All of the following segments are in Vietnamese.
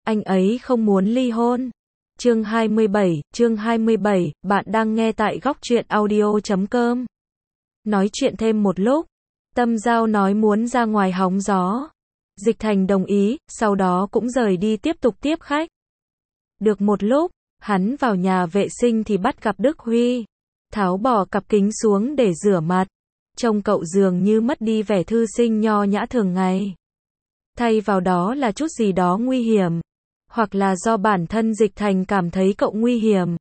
anh ấy không muốn ly hôn. Chương 27, bạn đang nghe tại góc truyện audio.com. Nói chuyện thêm một lúc, Tâm Giao nói muốn ra ngoài hóng gió. Dịch Thành đồng ý, sau đó cũng rời đi tiếp tục tiếp khách. Được một lúc, hắn vào nhà vệ sinh thì bắt gặp Đức Huy. Tháo bỏ cặp kính xuống để rửa mặt. Trông cậu dường như mất đi vẻ thư sinh nho nhã thường ngày. Thay vào đó là chút gì đó nguy hiểm. Hoặc là do bản thân Dịch Thành cảm thấy cậu nguy hiểm.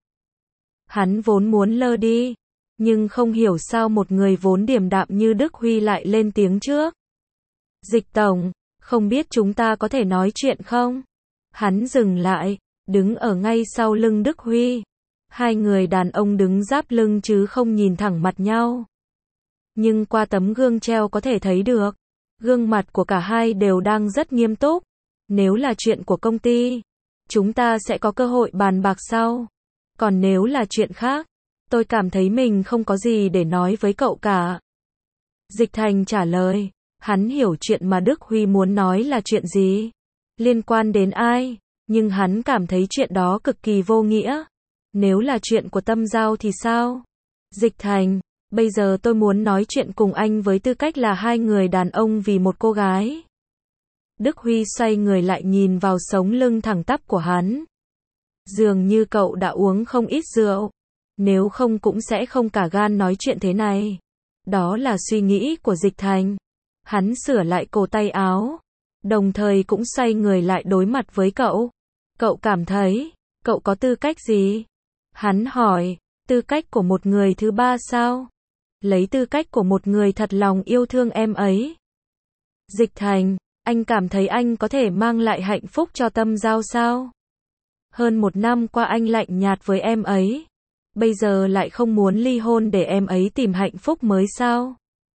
Hắn vốn muốn lơ đi. Nhưng không hiểu sao một người vốn điềm đạm như Đức Huy lại lên tiếng trước. Dịch tổng, không biết chúng ta có thể nói chuyện không? Hắn dừng lại, đứng ở ngay sau lưng Đức Huy. Hai người đàn ông đứng giáp lưng chứ không nhìn thẳng mặt nhau. Nhưng qua tấm gương treo có thể thấy được, gương mặt của cả hai đều đang rất nghiêm túc. Nếu là chuyện của công ty, chúng ta sẽ có cơ hội bàn bạc sau. Còn nếu là chuyện khác, tôi cảm thấy mình không có gì để nói với cậu cả. Dịch Thành trả lời, hắn hiểu chuyện mà Đức Huy muốn nói là chuyện gì, liên quan đến ai, nhưng hắn cảm thấy chuyện đó cực kỳ vô nghĩa. Nếu là chuyện của Tâm Giao thì sao? Dịch Thành, bây giờ tôi muốn nói chuyện cùng anh với tư cách là hai người đàn ông vì một cô gái. Đức Huy xoay người lại nhìn vào sống lưng thẳng tắp của hắn. Dường như cậu đã uống không ít rượu. Nếu không cũng sẽ không cả gan nói chuyện thế này. Đó là suy nghĩ của Dịch Thành. Hắn sửa lại cổ tay áo. Đồng thời cũng xoay người lại đối mặt với cậu. Cậu cảm thấy, cậu có tư cách gì? Hắn hỏi, tư cách của một người thứ ba sao? Lấy tư cách của một người thật lòng yêu thương em ấy. Dịch Thành, anh cảm thấy anh có thể mang lại hạnh phúc cho Tâm Giao sao? Hơn một năm qua anh lạnh nhạt với em ấy. Bây giờ lại không muốn ly hôn để em ấy tìm hạnh phúc mới sao?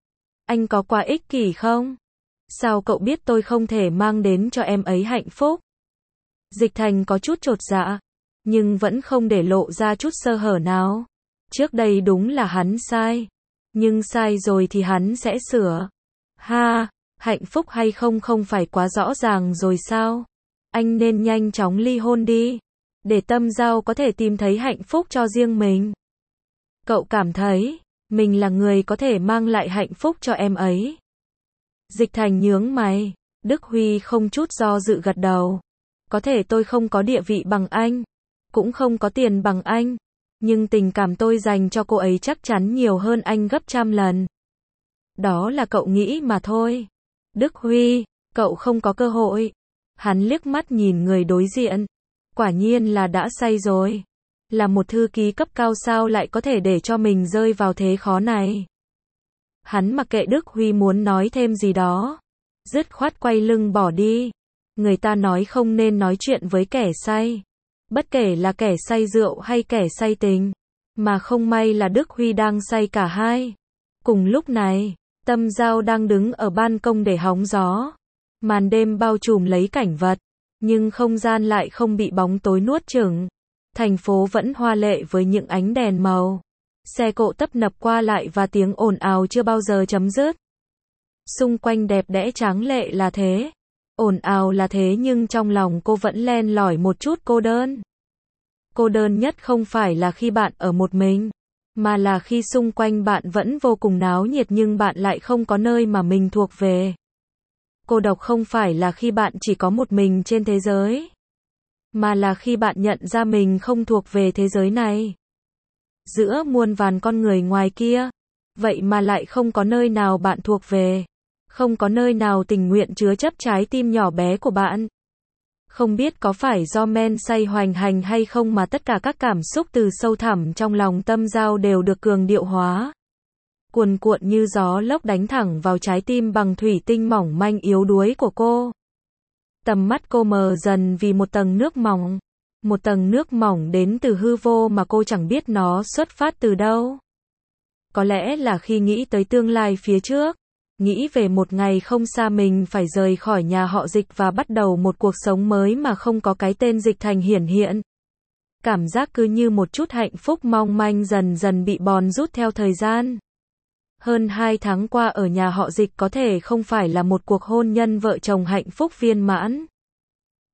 Anh có quá ích kỷ không? Sao cậu biết tôi không thể mang đến cho em ấy hạnh phúc? Dịch Thành có chút chột dạ, nhưng vẫn không để lộ ra chút sơ hở nào. Trước đây đúng là hắn sai, nhưng sai rồi thì hắn sẽ sửa. Ha, hạnh phúc hay không không phải quá rõ ràng rồi sao? Anh nên nhanh chóng ly hôn đi, để Tâm Giao có thể tìm thấy hạnh phúc cho riêng mình. Cậu cảm thấy, mình là người có thể mang lại hạnh phúc cho em ấy. Dịch Thành nhướng mày, Đức Huy không chút do dự gật đầu. Có thể tôi không có địa vị bằng anh, cũng không có tiền bằng anh, nhưng tình cảm tôi dành cho cô ấy chắc chắn nhiều hơn anh gấp trăm lần. Đó là cậu nghĩ mà thôi. Đức Huy, cậu không có cơ hội. Hắn liếc mắt nhìn người đối diện. Quả nhiên là đã say rồi. Là một thư ký cấp cao sao lại có thể để cho mình rơi vào thế khó này. Hắn mặc kệ Đức Huy muốn nói thêm gì đó. Dứt khoát quay lưng bỏ đi. Người ta nói không nên nói chuyện với kẻ say. Bất kể là kẻ say rượu hay kẻ say tình. Mà không may là Đức Huy đang say cả hai. Cùng lúc này, Tâm Giao đang đứng ở ban công để hóng gió. Màn đêm bao trùm lấy cảnh vật. Nhưng không gian lại không bị bóng tối nuốt chửng. Thành phố vẫn hoa lệ với những ánh đèn màu. Xe cộ tấp nập qua lại và tiếng ồn ào chưa bao giờ chấm dứt. Xung quanh đẹp đẽ tráng lệ là thế. Ồn ào là thế nhưng trong lòng cô vẫn len lỏi một chút cô đơn. Cô đơn nhất không phải là khi bạn ở một mình, mà là khi xung quanh bạn vẫn vô cùng náo nhiệt nhưng bạn lại không có nơi mà mình thuộc về. Cô độc không phải là khi bạn chỉ có một mình trên thế giới, mà là khi bạn nhận ra mình không thuộc về thế giới này. Giữa muôn vàn con người ngoài kia, vậy mà lại không có nơi nào bạn thuộc về. Không có nơi nào tình nguyện chứa chấp trái tim nhỏ bé của bạn. Không biết có phải do men say hoành hành hay không mà tất cả các cảm xúc từ sâu thẳm trong lòng Tâm Giao đều được cường điệu hóa. Cuồn cuộn như gió lốc đánh thẳng vào trái tim bằng thủy tinh mỏng manh yếu đuối của cô. Tầm mắt cô mờ dần vì một tầng nước mỏng. Một tầng nước mỏng đến từ hư vô mà cô chẳng biết nó xuất phát từ đâu. Có lẽ là khi nghĩ tới tương lai phía trước. Nghĩ về một ngày không xa mình phải rời khỏi nhà họ Dịch và bắt đầu một cuộc sống mới mà không có cái tên Dịch Thành hiển hiện. Cảm giác cứ như một chút hạnh phúc mong manh dần dần bị bòn rút theo thời gian. Hơn 2 tháng qua ở nhà họ Dịch có thể không phải là một cuộc hôn nhân vợ chồng hạnh phúc viên mãn.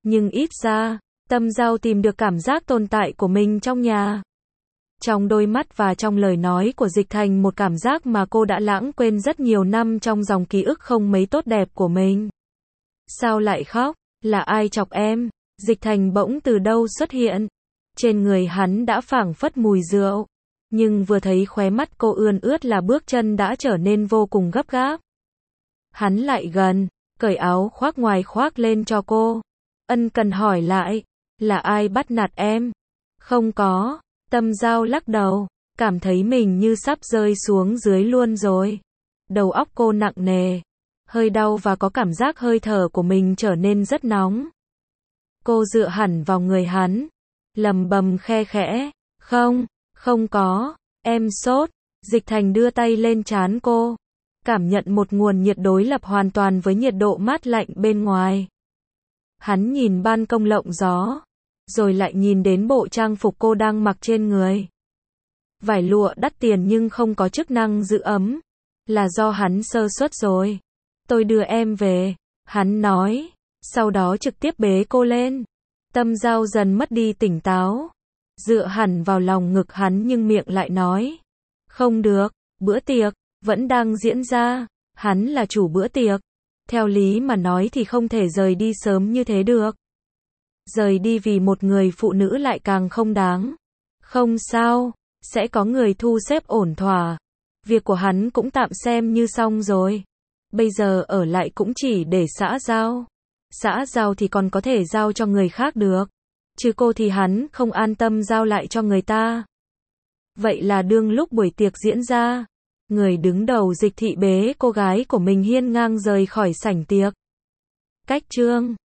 Nhưng ít ra, Tâm Giao tìm được cảm giác tồn tại của mình trong nhà. Trong đôi mắt và trong lời nói của Dịch Thành một cảm giác mà cô đã lãng quên rất nhiều năm trong dòng ký ức không mấy tốt đẹp của mình. Sao lại khóc? Là ai chọc em? Dịch Thành bỗng từ đâu xuất hiện? Trên người hắn đã phảng phất mùi rượu. Nhưng vừa thấy khóe mắt cô ươn ướt là bước chân đã trở nên vô cùng gấp gáp. Hắn lại gần, cởi áo khoác ngoài khoác lên cho cô. Ân cần hỏi lại, là ai bắt nạt em? Không có. Tâm Giao lắc đầu, cảm thấy mình như sắp rơi xuống dưới luôn rồi. Đầu óc cô nặng nề, hơi đau và có cảm giác hơi thở của mình trở nên rất nóng. Cô dựa hẳn vào người hắn, lầm bầm khe khẽ, không có, em sốt. Dịch Thành đưa tay lên trán cô, cảm nhận một nguồn nhiệt đối lập hoàn toàn với nhiệt độ mát lạnh bên ngoài. Hắn nhìn ban công lộng gió, rồi lại nhìn đến bộ trang phục cô đang mặc trên người. Vải lụa đắt tiền nhưng không có chức năng giữ ấm, là do hắn sơ suất rồi. Tôi đưa em về, hắn nói, sau đó trực tiếp bế cô lên. Tâm Giao dần mất đi tỉnh táo, dựa hẳn vào lòng ngực hắn nhưng miệng lại nói, không được, bữa tiệc vẫn đang diễn ra, hắn là chủ bữa tiệc. Theo lý mà nói thì không thể rời đi sớm như thế được. Rời đi vì một người phụ nữ lại càng không đáng. Không sao, sẽ có người thu xếp ổn thỏa. Việc của hắn cũng tạm xem như xong rồi. Bây giờ ở lại cũng chỉ để xã giao. Xã giao thì còn có thể giao cho người khác được. Chứ cô thì hắn không an tâm giao lại cho người ta. Vậy là đương lúc buổi tiệc diễn ra, người đứng đầu Dịch thị bế cô gái của mình hiên ngang rời khỏi sảnh tiệc. Cách chương